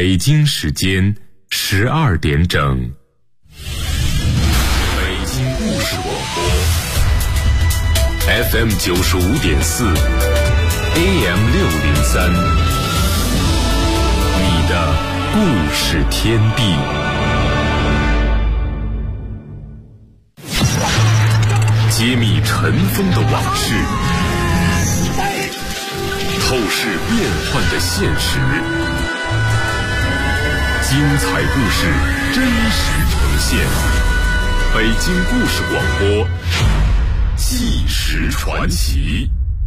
北京时间12点整，北京故事广播 FM 95.4 AM 603，你的故事天地。揭秘尘封的往事，透视变幻的现实，精彩故事真实呈现。北京故事广播，纪实传奇。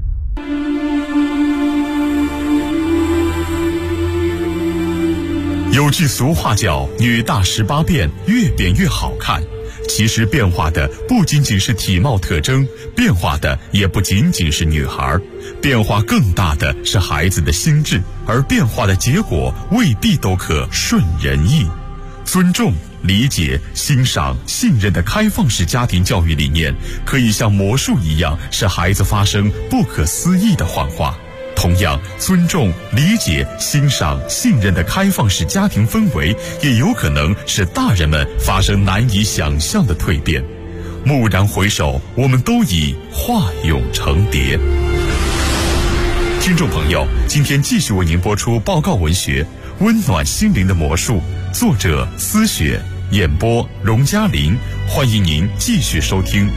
有句俗话叫“女大18变，越变越好看”。其实变化的不仅仅是体貌特征，变化的也不仅仅是女孩，变化更大的是孩子的心智，而变化的结果未必都可顺人意。尊重、理解、欣赏、信任的开放式家庭教育理念，可以像魔术一样使孩子发生不可思议的幻化。同样，尊重、理解、欣赏、信任的开放式家庭氛围，也有可能使大人们发生难以想象的蜕变。蓦然回首，我们都已化蛹成蝶。听众朋友，今天继续为您播出报告文学《温暖心灵的魔术》，作者思雪，演播荣嘉玲。欢迎您继续收听。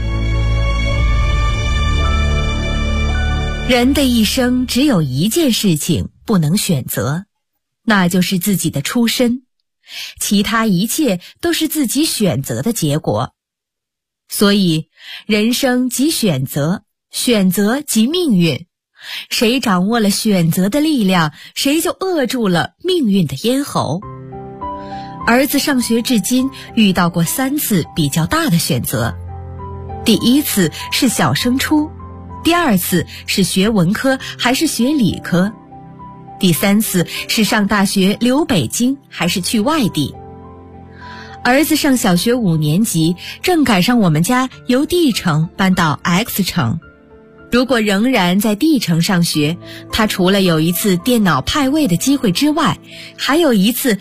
人的一生只有一件事情不能选择，那就是自己的出身，其他一切都是自己选择的结果。所以，人生即选择，选择即命运。谁掌握了选择的力量，谁就扼住了命运的咽喉。儿子上学至今遇到过3次比较大的选择。第一次是小升初，第2次是学文科还是学理科，第3次是上大学留北京还是去外地。儿子上小学5年级，正赶上我们家由 D 城搬到 X 城。如果仍然在 D 城上学，他除了有一次电脑派位的机会之外，还有一次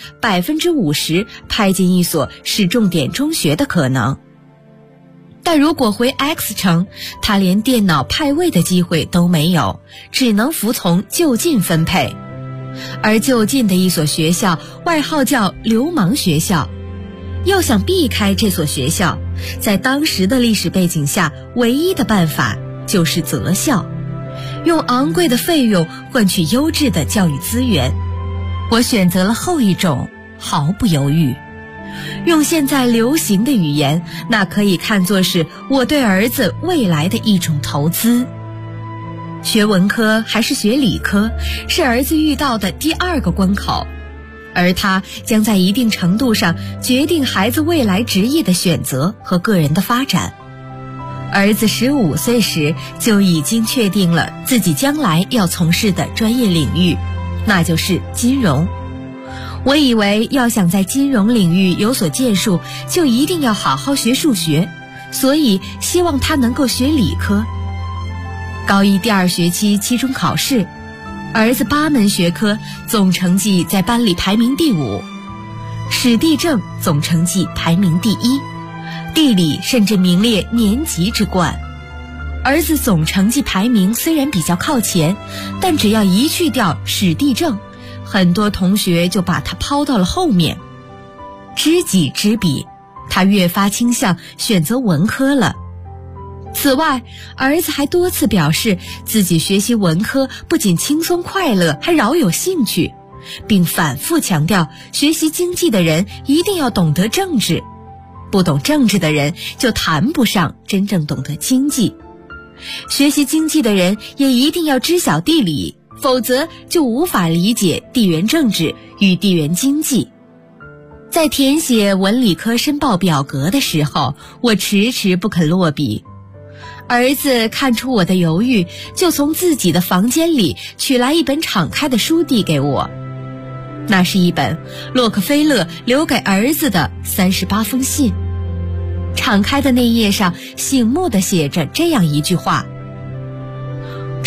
50%派进一所市重点中学的可能。但如果回 X 城，他连电脑派位的机会都没有，只能服从就近分配。而就近的一所学校，外号叫流氓学校。要想避开这所学校，在当时的历史背景下，唯一的办法就是择校，用昂贵的费用换取优质的教育资源。我选择了后一种，毫不犹豫。用现在流行的语言，那可以看作是我对儿子未来的一种投资。学文科还是学理科，是儿子遇到的第2个关口，而它将在一定程度上决定孩子未来职业的选择和个人的发展。儿子15岁时就已经确定了自己将来要从事的专业领域，那就是金融。我以为要想在金融领域有所建树，就一定要好好学数学，所以希望他能够学理科。高1第2学期期中考试，儿子8门学科总成绩在班里排名第5，史地政总成绩排名第1，地理甚至名列年级之冠。儿子总成绩排名虽然比较靠前，但只要一去掉史地政，很多同学就把他抛到了后面。知己知彼，他越发倾向选择文科了。此外，儿子还多次表示自己学习文科不仅轻松快乐，还饶有兴趣，并反复强调学习经济的人一定要懂得政治，不懂政治的人就谈不上真正懂得经济。学习经济的人也一定要知晓地理，否则就无法理解地缘政治与地缘经济。在填写文理科申报表格的时候，我迟迟不肯落笔。儿子看出我的犹豫，就从自己的房间里取来一本敞开的书递给我。那是一本洛克菲勒留给儿子的38封信。敞开的那页上醒目地写着这样一句话：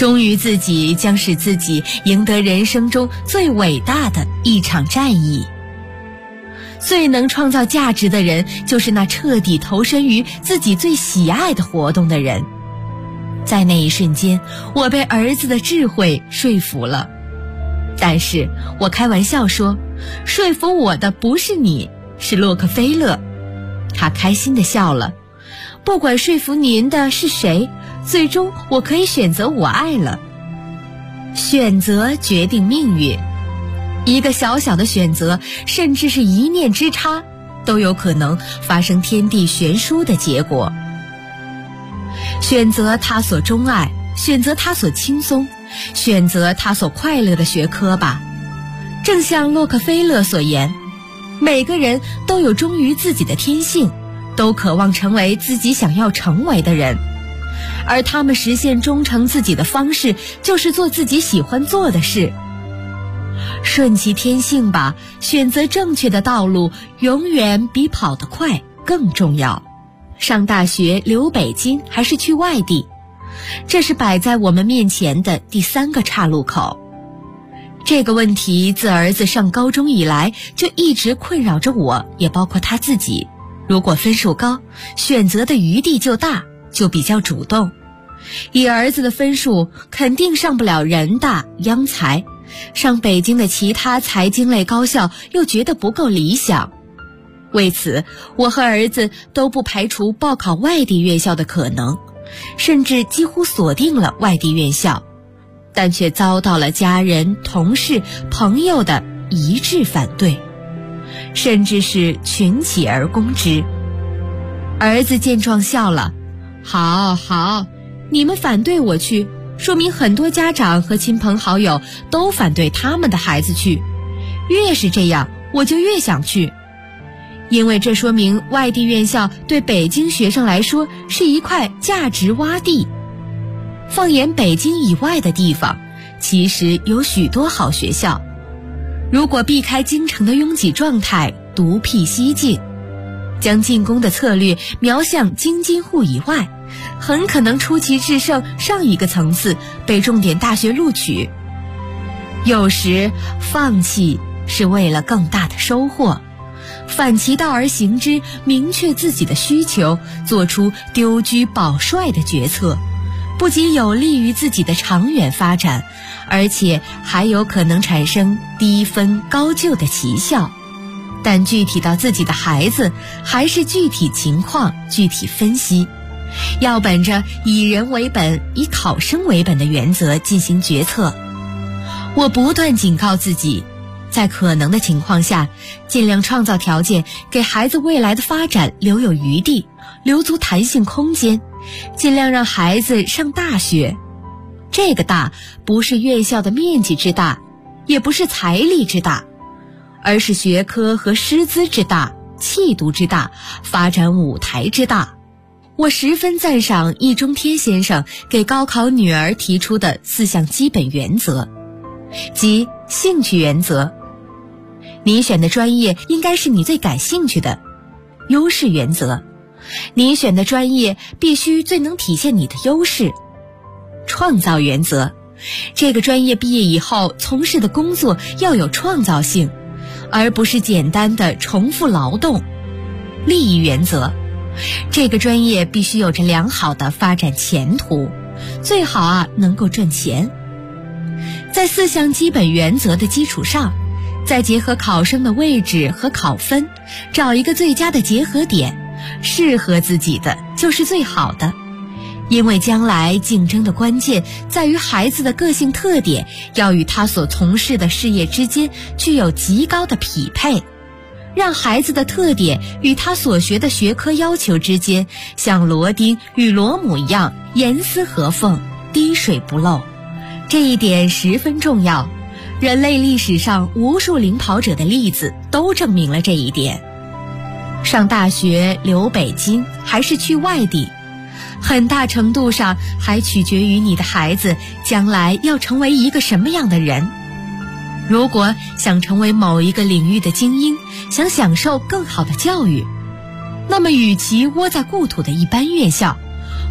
忠于自己将使自己赢得人生中最伟大的一场战役。最能创造价值的人，就是那彻底投身于自己最喜爱的活动的人。在那一瞬间，我被儿子的智慧说服了。但是我开玩笑说，说服我的不是你，是洛克菲勒。他开心地笑了。不管说服您的是谁，最终我可以选择我爱了。选择决定命运，一个小小的选择，甚至是一念之差，都有可能发生天地悬殊的结果。选择他所钟爱，选择他所轻松，选择他所快乐的学科吧。正像洛克菲勒所言，每个人都有忠于自己的天性，都渴望成为自己想要成为的人，而他们实现忠诚自己的方式，就是做自己喜欢做的事。顺其天性吧，选择正确的道路，永远比跑得快更重要。上大学留北京还是去外地，这是摆在我们面前的第3个岔路口。这个问题自儿子上高中以来就一直困扰着我，也包括他自己。如果分数高，选择的余地就大，就比较主动。以儿子的分数，肯定上不了人大、央财，上北京的其他财经类高校又觉得不够理想。为此，我和儿子都不排除报考外地院校的可能，甚至几乎锁定了外地院校，但却遭到了家人、同事、朋友的一致反对，甚至是群起而攻之。儿子见状笑了，好，你们反对我去，说明很多家长和亲朋好友都反对他们的孩子去，越是这样，我就越想去。因为这说明外地院校对北京学生来说是一块价值洼地。放眼北京以外的地方，其实有许多好学校。如果避开京城的拥挤状态，独辟蹊径，将进攻的策略瞄向京津沪以外，很可能出奇制胜上一个层次，被重点大学录取。有时放弃是为了更大的收获，反其道而行之，明确自己的需求，做出丢车保帅的决策，不仅有利于自己的长远发展，而且还有可能产生低分高就的奇效。但具体到自己的孩子，还是具体情况具体分析，要本着以人为本、以考生为本的原则进行决策。我不断警告自己，在可能的情况下，尽量创造条件，给孩子未来的发展留有余地，留足弹性空间，尽量让孩子上大学。这个大，不是院校的面积之大，也不是财力之大，而是学科和师资之大，气度之大，发展舞台之大。我十分赞赏易中天先生给高考女儿提出的4项基本原则，即兴趣原则，你选的专业应该是你最感兴趣的；优势原则，你选的专业必须最能体现你的优势；创造原则，这个专业毕业以后从事的工作要有创造性，而不是简单的重复劳动；利益原则，这个专业必须有着良好的发展前途，最好能够赚钱。在4项基本原则的基础上，再结合考生的位置和考分，找一个最佳的结合点，适合自己的就是最好的。因为将来竞争的关键在于孩子的个性特点要与他所从事的事业之间具有极高的匹配，让孩子的特点与他所学的学科要求之间像螺钉与螺母一样严丝合缝，滴水不漏。这一点十分重要，人类历史上无数领跑者的例子都证明了这一点。上大学留北京还是去外地，很大程度上还取决于你的孩子将来要成为一个什么样的人。如果想成为某一个领域的精英，想享受更好的教育，那么与其窝在故土的一般院校，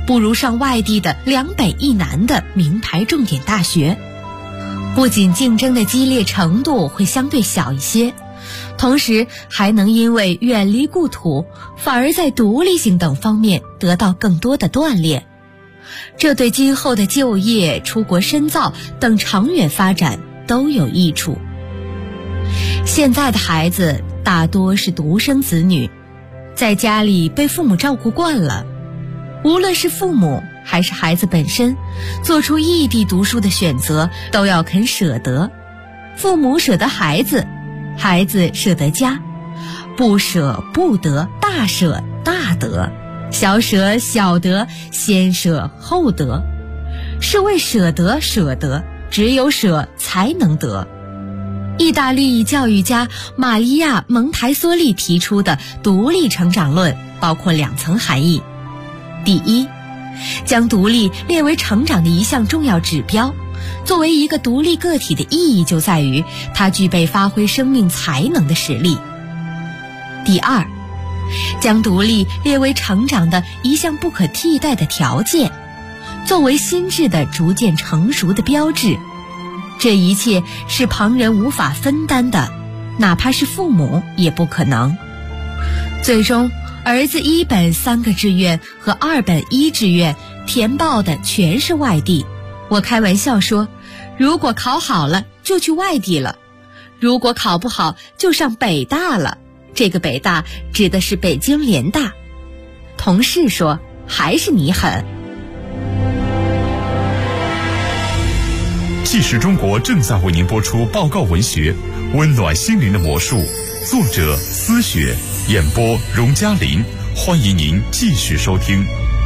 不如上外地的2北1南的名牌重点大学。不仅竞争的激烈程度会相对小一些，同时还能因为远离故土，反而在独立性等方面得到更多的锻炼。这对今后的就业、出国深造等长远发展都有益处。现在的孩子大多是独生子女，在家里被父母照顾惯了，无论是父母还是孩子本身，做出异地读书的选择都要肯舍得。父母舍得孩子，孩子舍得家，不舍不得，大舍大得，小舍小得，先舍后得。是为舍得舍得，只有舍才能得。意大利教育家玛利亚·蒙台梭利提出的独立成长论包括2层含义。第一，将独立列为成长的一项重要指标，作为一个独立个体的意义就在于它具备发挥生命才能的实力。第二，将独立列为成长的一项不可替代的条件，作为心智的逐渐成熟的标志。这一切是旁人无法分担的，哪怕是父母也不可能。最终，儿子1本3个志愿和2本1志愿填报的全是外地。我开玩笑说，如果考好了就去外地了，如果考不好就上北大了。这个北大指的是北京联大。同事说，还是你狠。 纪实中国正在为您播出报告文学《温暖心灵的魔术》，作者思雪，演播荣嘉林。欢迎您继续收听。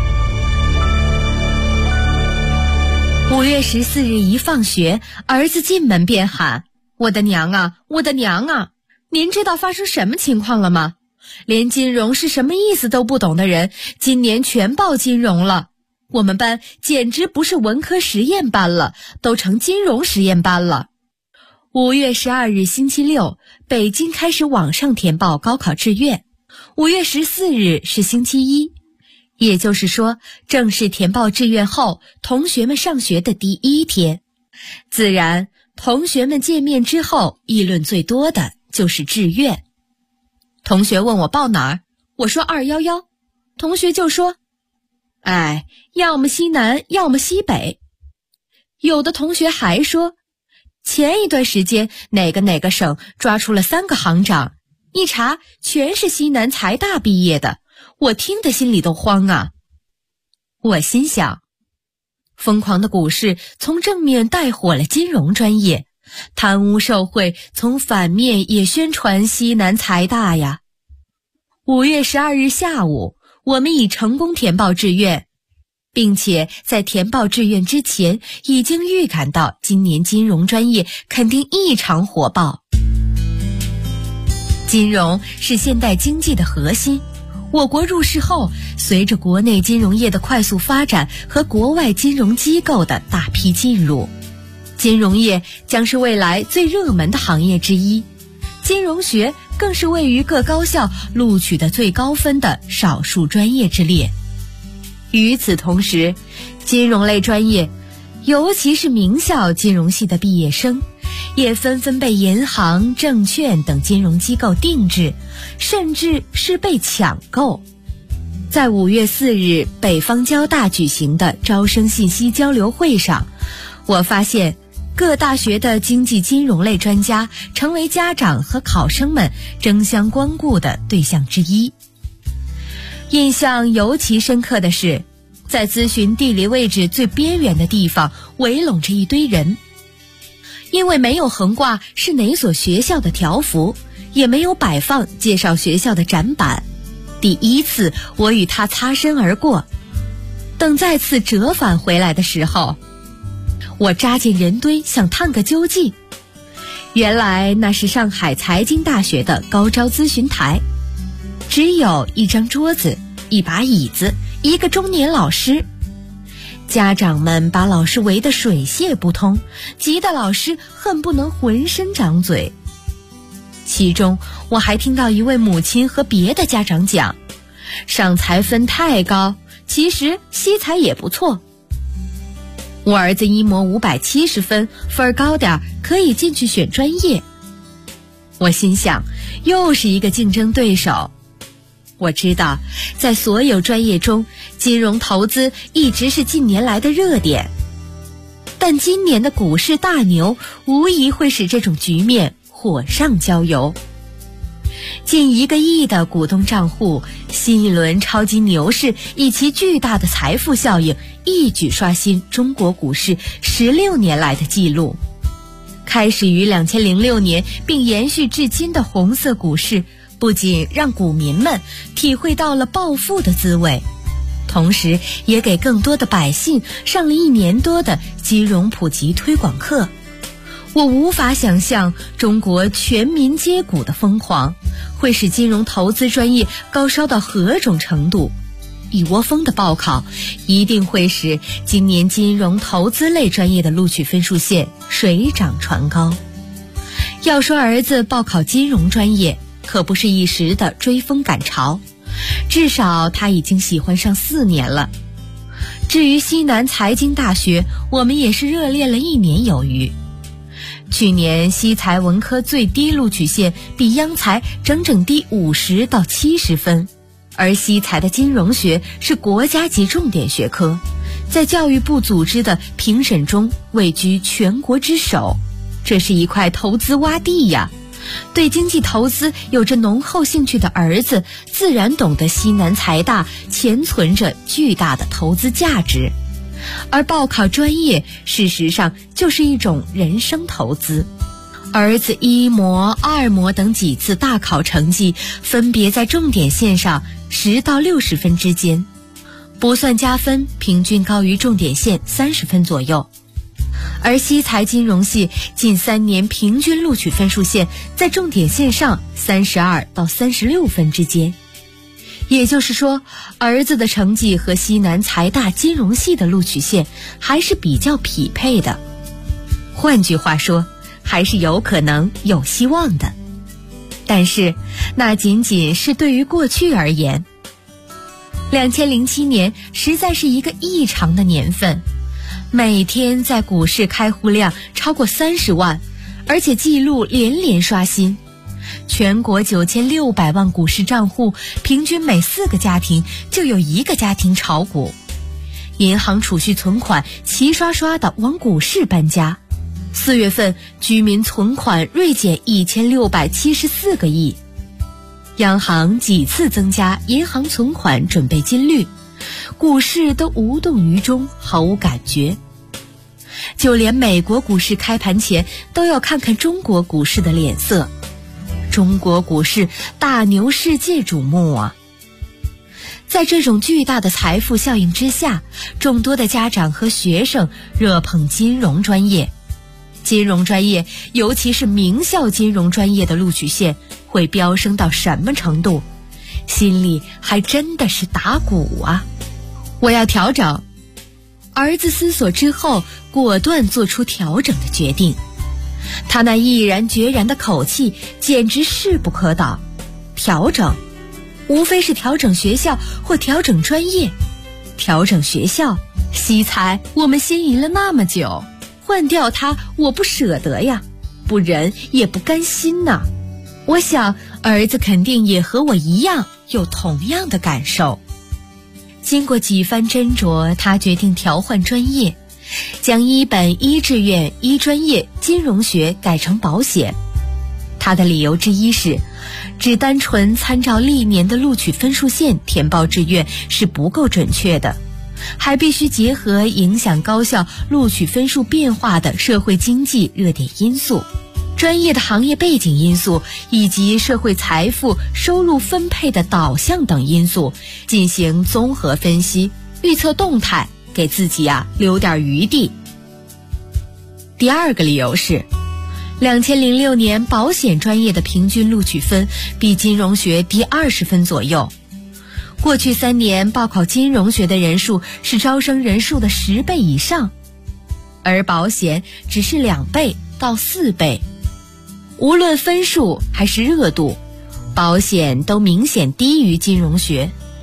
5月14日一放学，儿子进门便喊：“我的娘啊，我的娘啊！您知道发生什么情况了吗？连金融是什么意思都不懂的人，今年全报金融了。我们班简直不是文科实验班了，都成金融实验班了。”5月12日星期六，北京开始网上填报高考志愿。5月14日是星期一，也就是说，正式填报志愿后，同学们上学的第1天。自然，同学们见面之后，议论最多的就是志愿。同学问我报哪儿，我说211，同学就说：“哎，要么西南，要么西北。”有的同学还说，前一段时间哪个省抓出了3个行长，一查全是西南财大毕业的，我听得心里都慌啊。我心想，疯狂的股市从正面带火了金融专业，贪污受贿从反面也宣传西南财大呀。5月12日下午，我们已成功填报志愿，并且在填报志愿之前已经预感到今年金融专业肯定异常火爆。金融是现代经济的核心，我国入世后，随着国内金融业的快速发展和国外金融机构的大批进入，金融业将是未来最热门的行业之一。金融学更是位于各高校录取的最高分的少数专业之列。与此同时，金融类专业，尤其是名校金融系的毕业生，也纷纷被银行、证券等金融机构定制，甚至是被抢购。在5月4日北方交大举行的招生信息交流会上，我发现各大学的经济金融类专家成为家长和考生们争相光顾的对象之一。印象尤其深刻的是，在咨询地理位置最边缘的地方围拢着一堆人，因为没有横挂是哪所学校的条幅，也没有摆放介绍学校的展板。第一次我与他擦身而过，等再次折返回来的时候，我扎进人堆想探个究竟。原来那是上海财经大学的高招咨询台，只有一张桌子、一把椅子、一个中年老师。家长们把老师围得水泄不通，急得老师恨不能浑身长嘴。其中我还听到一位母亲和别的家长讲，上财分太高， 其实西财也不错。我儿子一模570分，分儿高点可以进去选专业。我心想，又是一个竞争对手。我知道，在所有专业中，金融投资一直是近年来的热点。但今年的股市大牛无疑会使这种局面火上浇油。近1个亿的股东账户，新一轮超级牛市以其巨大的财富效应，一举刷新中国股市16年来的记录。开始于2006年并延续至今的红色股市，不仅让股民们体会到了暴富的滋味，同时也给更多的百姓上了1年多的金融普及推广课。我无法想象中国全民皆股的疯狂会使金融投资专业高烧到何种程度。一窝蜂的报考一定会使今年金融投资类专业的录取分数线水涨船高。要说儿子报考金融专业可不是一时的追风赶潮，至少他已经喜欢上4年了。至于西南财经大学，我们也是热恋了1年有余。去年西财文科最低录取线比央财整整低50到70分，而西财的金融学是国家级重点学科，在教育部组织的评审中位居全国之首，这是一块投资洼地呀。对经济投资有着浓厚兴趣的儿子，自然懂得西南财大潜存着巨大的投资价值。而报考专业事实上就是一种人生投资。儿子1模、2模等几次大考成绩分别在重点线上10到60分之间，不算加分，平均高于重点线30分左右。而西财金融系近3年平均录取分数线在重点线上32到36分之间。也就是说，儿子的成绩和西南财大金融系的录取线还是比较匹配的。换句话说，还是有可能有希望的。但是那仅仅是对于过去而言。2007年实在是一个异常的年份，每天在股市开户量超过30万，而且记录连连刷新。全国9600万股市账户，平均每4个家庭就有1个家庭炒股，银行储蓄存款齐刷刷地往股市搬家。4月份居民存款锐减1674个亿，央行几次增加银行存款准备金率，股市都无动于衷，毫无感觉。就连美国股市开盘前都要看看中国股市的脸色。中国股市大牛世界瞩目啊！在这种巨大的财富效应之下，众多的家长和学生热捧金融专业。金融专业，尤其是名校金融专业的录取线会飙升到什么程度？心里还真的是打鼓啊！我要调整。儿子思索之后，果断做出调整的决定。他那毅然决然的口气简直势不可挡。调整，无非是调整学校或调整专业。调整学校，西财我们心仪了那么久，换掉它我不舍得呀，不忍也不甘心呐。我想儿子肯定也和我一样有同样的感受。经过几番斟酌，他决定调换专业，将1本1志愿1专业金融学改成保险。他的理由之一是，只单纯参照历年的录取分数线填报志愿是不够准确的，还必须结合影响高校录取分数变化的社会经济热点因素、专业的行业背景因素以及社会财富收入分配的导向等因素进行综合分析，预测动态，给自己留点余地。第二个理由是，2006年保险专业的平均录取分比金融学低20分左右。过去3年报考金融学的人数是招生人数的10倍以上，而保险只是2倍到4倍。无论分数还是热度，保险都明显低于金融学。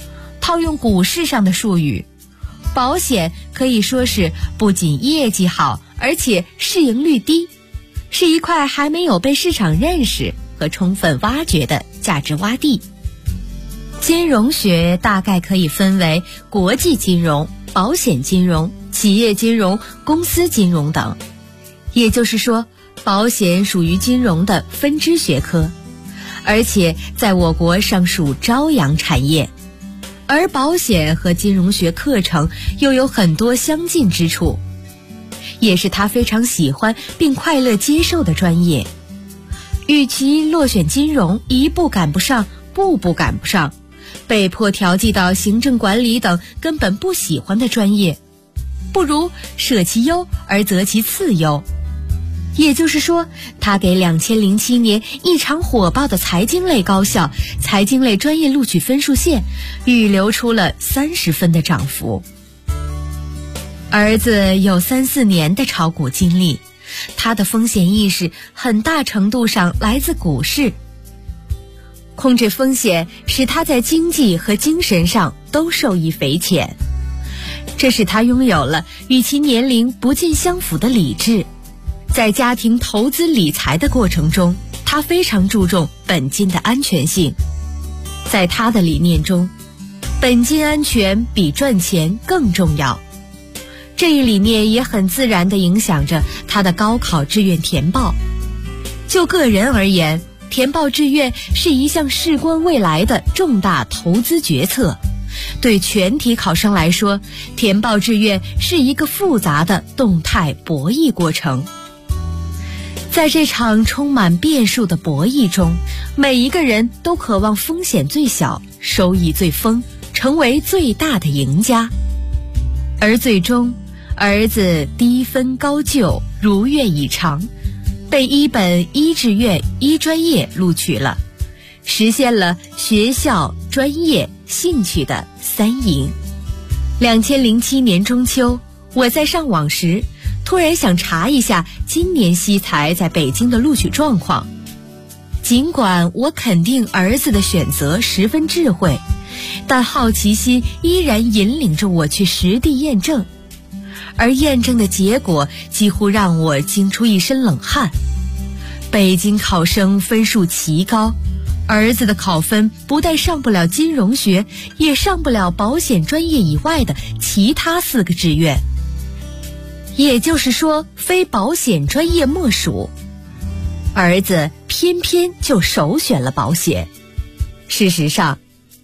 套用股市上的术语，保险可以说是不仅业绩好，而且市盈率低，是一块还没有被市场认识和充分挖掘的价值洼地。金融学大概可以分为国际金融、保险金融、企业金融、公司金融等，也就是说，保险属于金融的分支学科，而且在我国尚属朝阳产业。而保险和金融学课程又有很多相近之处，也是他非常喜欢并快乐接受的专业。与其落选金融一步赶不上，步步赶不上，被迫调剂到行政管理等根本不喜欢的专业，不如舍其优而择其次优。也就是说，他给2007年异常火爆的财经类高校、财经类专业录取分数线预留出了30分的涨幅。儿子有3-4年的炒股经历，他的风险意识很大程度上来自股市。控制风险使他在经济和精神上都受益匪浅，这使他拥有了与其年龄不尽相符的理智。在家庭投资理财的过程中，他非常注重本金的安全性。在他的理念中，本金安全比赚钱更重要。这一理念也很自然地影响着他的高考志愿填报。就个人而言，填报志愿是一项事关未来的重大投资决策。对全体考生来说，填报志愿是一个复杂的动态博弈过程。在这场充满变数的博弈中，每一个人都渴望风险最小，收益最丰，成为最大的赢家。而最终，儿子低分高就，如愿以偿，被一本一志愿一专业录取了，实现了学校、专业、兴趣的3赢。2007年中秋，我在上网时突然想查一下今年西财在北京的录取状况。尽管我肯定儿子的选择十分智慧，但好奇心依然引领着我去实地验证。而验证的结果几乎让我惊出一身冷汗。北京考生分数奇高，儿子的考分不但上不了金融学，也上不了保险专业以外的其他4个志愿。也就是说，非保险专业莫属。儿子偏偏就首选了保险。事实上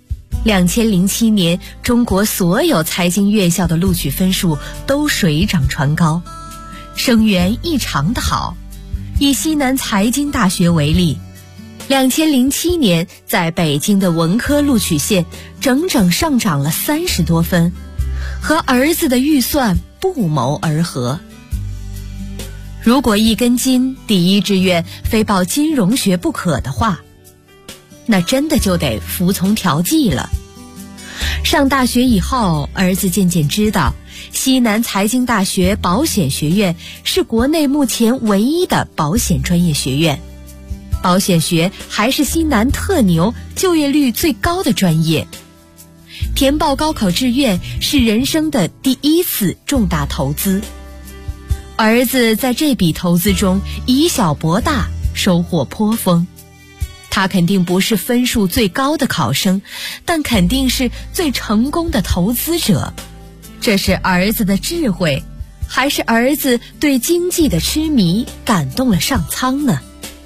，2007年中国所有财经院校的录取分数都水涨船高，生源异常的好。以西南财经大学为例，2007年在北京的文科录取线整整上涨了30多分，和儿子的预算不谋而合。如果一根筋，第一志愿非报金融学不可的话，那真的就得服从调剂了。上大学以后，儿子渐渐知道，西南财经大学保险学院是国内目前唯一的保险专业学院，保险学还是西南特牛、就业率最高的专业。填报高考志愿是人生的第1次重大投资，儿子在这笔投资中以小博大，收获颇丰。他肯定不是分数最高的考生，但肯定是最成功的投资者。这是儿子的智慧，还是儿子对经济的痴迷感动了上苍呢？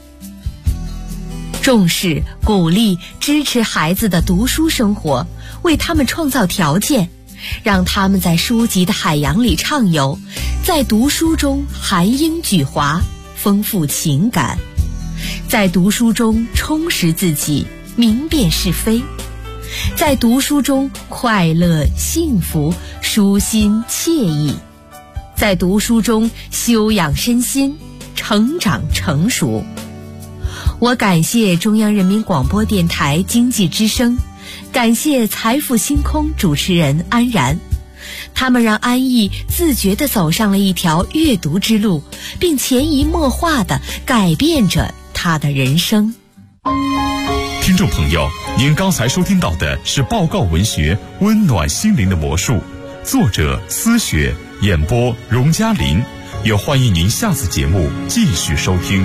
重视、鼓励、支持孩子的读书生活，为他们创造条件，让他们在书籍的海洋里畅游，在读书中含英举华，丰富情感，在读书中充实自己，明辨是非，在读书中快乐幸福，舒心惬意，在读书中修养身心，成长成熟。我感谢中央人民广播电台经济之声，感谢财富星空主持人安然，他们让安逸自觉地走上了一条阅读之路，并潜移默化地改变着他的人生。 听听众朋友，您刚才收听到的是报告文学《温暖心灵的魔术》，作者思雪，演播荣嘉林。也欢迎您下次节目继续收听。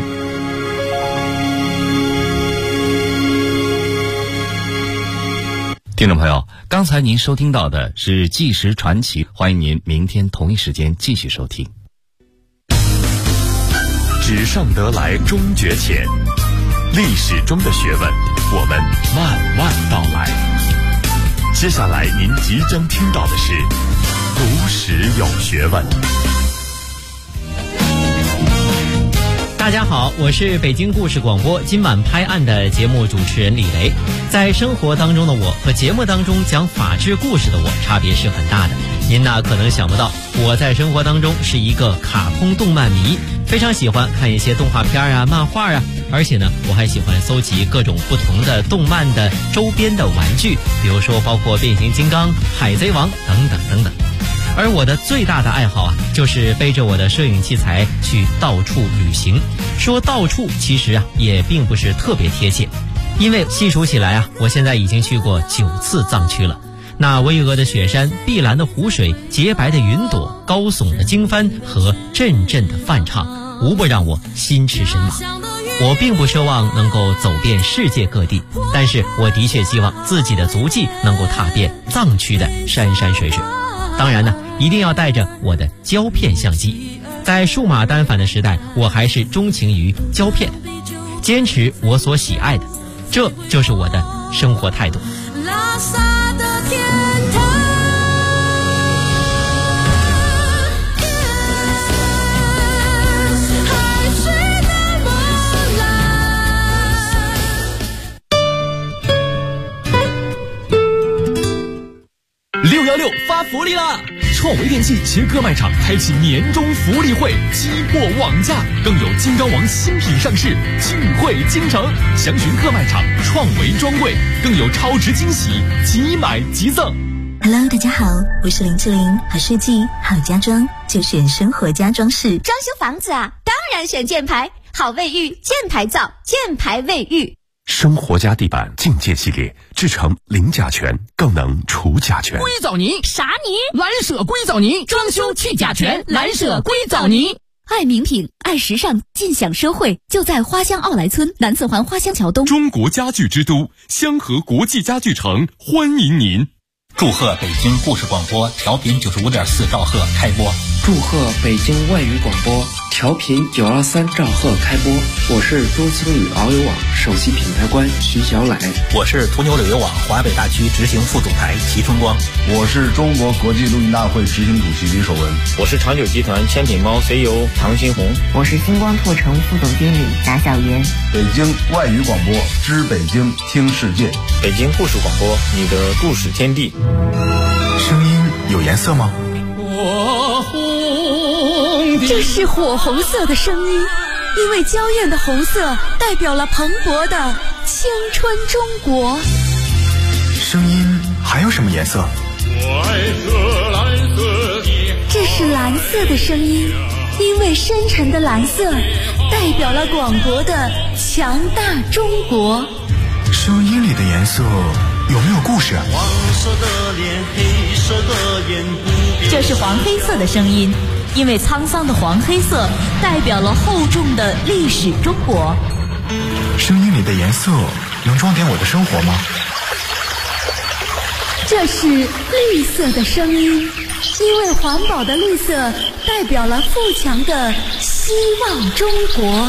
听众朋友，刚才您收听到的是纪实传奇，欢迎您明天同一时间继续收听。 纸上得来终觉浅，历史中的学问，我们慢慢道来。接下来您即将听到的是读史有学问。 大家好，我是北京故事广播今晚拍案的节目主持人李雷。在生活当中的我和节目当中讲法治故事的我差别是很大的。您呢可能想不到，我在生活当中是一个卡通动漫迷，非常喜欢看一些动画片啊、漫画啊，而且呢我还喜欢搜集各种不同的动漫的周边的玩具，比如说包括变形金刚、海贼王等等等等。而我的最大的爱好啊，就是背着我的摄影器材去到处旅行。说到处其实啊也并不是特别贴切，因为细数起来啊，我现在已经去过9次藏区了。那巍峨的雪山、碧蓝的湖水、洁白的云朵、高耸的经幡和阵阵的梵唱，无不让我心驰神往。我并不奢望能够走遍世界各地，但是我的确希望自己的足迹能够踏遍藏区的山山水水。当然呢，一定要带着我的胶片相机。在数码单反的时代，我还是钟情于胶片，坚持我所喜爱的，这就是我的生活态度。拉萨的天堂，海水那么蓝。616发福利啦！创维电器携各卖场开启年终福利会，激破网价，更有金刚王新品上市，聚会京城，详询各卖场创维专柜，更有超值惊喜，即买即赠。 Hello， 大家好，我是林志玲，好设计好家装就选生活家装饰。 装修房子啊，当然选箭牌，好卫浴，箭牌皂，箭牌卫浴。 生活家地板境界系列，制成零甲醛，更能除甲醛。 硅藻泥啥泥？ 蓝舍硅藻泥，装修去甲醛，蓝舍硅藻泥。 爱名品，爱时尚，尽享奢惠，就在花乡奥莱村南四环花乡桥东。 中国家具之都香河国际家具城欢迎您。 祝贺北京故事广播调频95.4兆赫开播。 祝贺北京外语广播调频923兆赫开播。我是中青旅遨游网首席品牌官徐小磊。 我是途牛旅游网华北大区执行副总裁齐春光。 我是中国国际录音大会执行主席李守文。 我是长久集团千品猫 CEO 唐新红。 我是星光拓城副总经理贾小妍。 北京外语广播，知北京，听世界。 北京故事广播，你的故事天地。 声音有颜色吗？ 这是火红色的声音，因为娇艳的红色代表了蓬勃的青春中国。 声音还有什么颜色？ 这是蓝色的声音，因为深沉的蓝色代表了广博的强大中国。 声音里的颜色有没有故事？ 黄色的脸，黑色的眼， 这是黄黑色的声音，因为沧桑的黄黑色代表了厚重的历史中国。 声音里的颜色能装点我的生活吗？ 这是绿色的声音，因为环保的绿色代表了富强的希望中国。